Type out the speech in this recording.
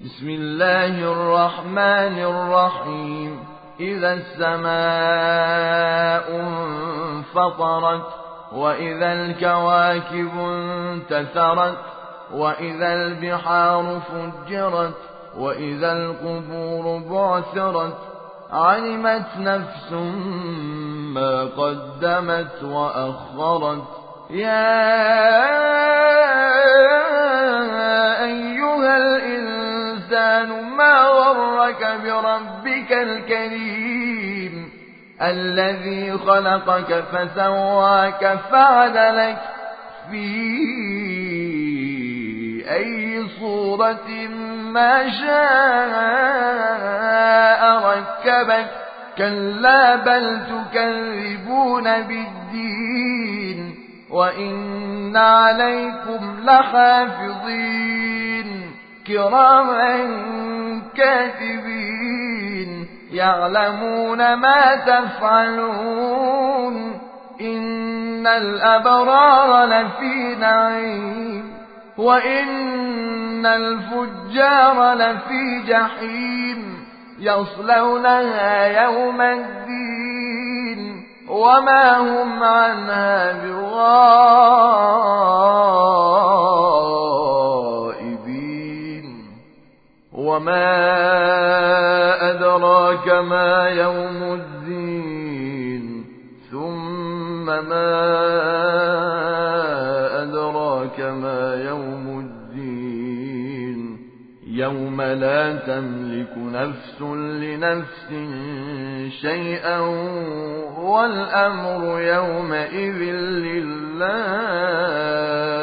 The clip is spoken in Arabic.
بسم الله الرحمن الرحيم. إذا السماء انفطرت وإذا الكواكب انتثرت وإذا البحار فجرت وإذا القبور بعثرت علمت نفس ما قدمت وأخرت. يا أيها الإنسان ما غرك بربك الكريم الذي خلقك فسواك فعدلك في أي صورة ما شاء ركبك. كلا بل تكذبون بالدين وإن عليكم لحافظين كراما كاتبين يعلمون ما تفعلون. إن الأبرار لفي نعيم وإن الفجار لفي جحيم يصلونها يوم الدين وما هم عنها بغائبين. وما أدراك ما يوم الدين ثم ما أدراك ما يوم الدين يوم لا تملك نفس لنفس شيئا والأمر يومئذ لله.